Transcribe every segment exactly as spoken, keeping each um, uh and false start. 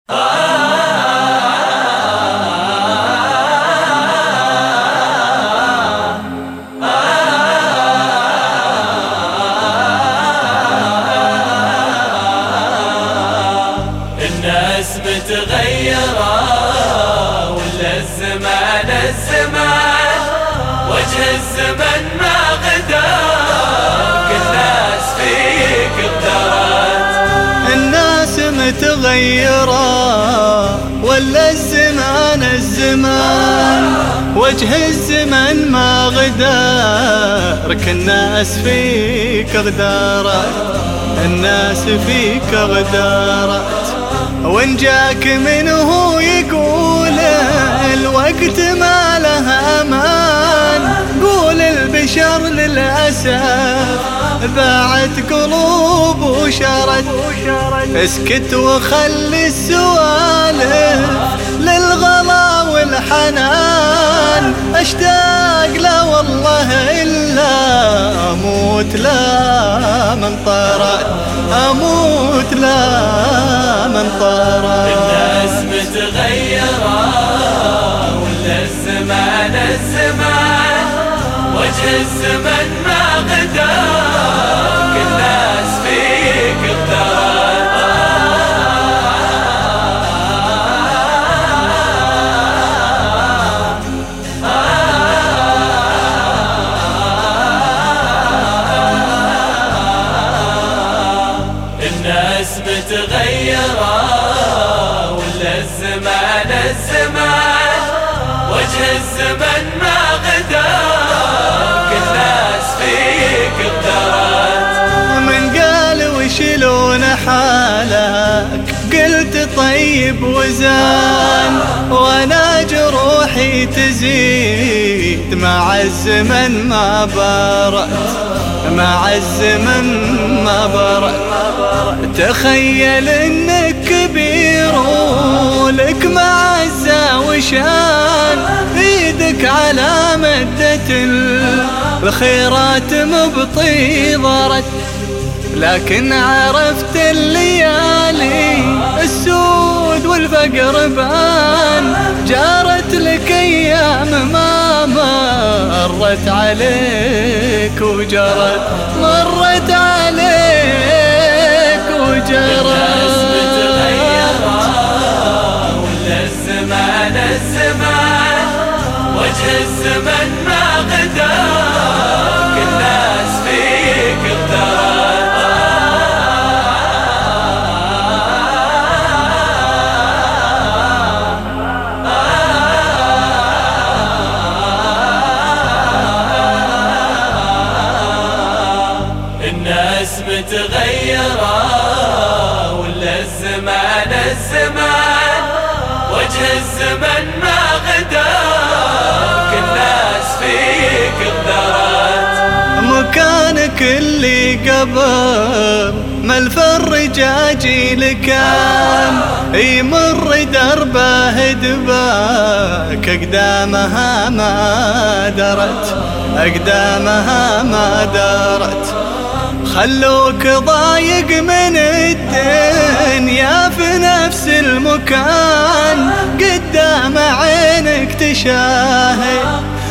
الناس متغيرة ولا الزمان الزمان وجه الزمن ما غدار الناس فيك اغترت. الناس متغيرة ولا الزمان الزمان وجه الزمن ما غدار الناس فيك غدارت. الناس فيك غدارت وإن جاك منه يقول الوقت ما له أمان. قول البشر للأسف باعت قلوب وشرت. اسكت وخلي السوالف للغلا والحنان. اشتاق لا والله إلا أموت لا من طارت. أموت لا من طارت. الناس متغيرة ولا الزمان الزمان وجه الزمن ما غدار الناس فيك اغترت. الناس متغيرة ولا الزمان الزمان وجه الزمن ما غدار الناس فيك اغترت. من قال وشلون حالك قلت طيب وزان وانا جروحي تزيد مع الزمن ما برأت. مع الزمن ما برأت. تخيل انك كبير ولك معزة وشان ايدك على مدة الخيرات مبطي ضرت. لكن عرفت الليالي السود والفقر بان. جارت لك ايام ما مرت عليك وجرت. مرت عليك وجرت. الناس متغيرة ولا الزمان الزمان وجه الزمن ما غدار الناس فيك اغترت. الناس متغيرة ولا الزمان الزمان وجه الزمن ما غدار الناس فيك اغترت. مكانك اللي قبل ملف الرجاجي لكان يمر دربه دباك. أقدامها ما درت. أقدامها ما درت. خلوك ضايق من الدنيا في نفس المكان. قدام عينك تشاهد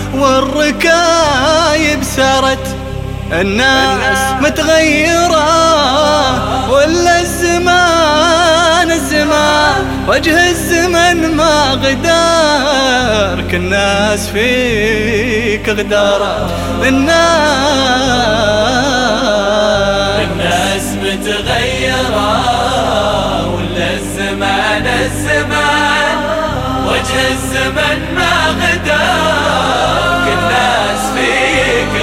والركايب سرت. الناس متغيرة ولا الزمان الزمان وجه الزمن ما غدارك. الناس فيك غدارت. الناس الناس متغيرة ولا الزمان الزمان وجه الزمن ما غدار الناس فيك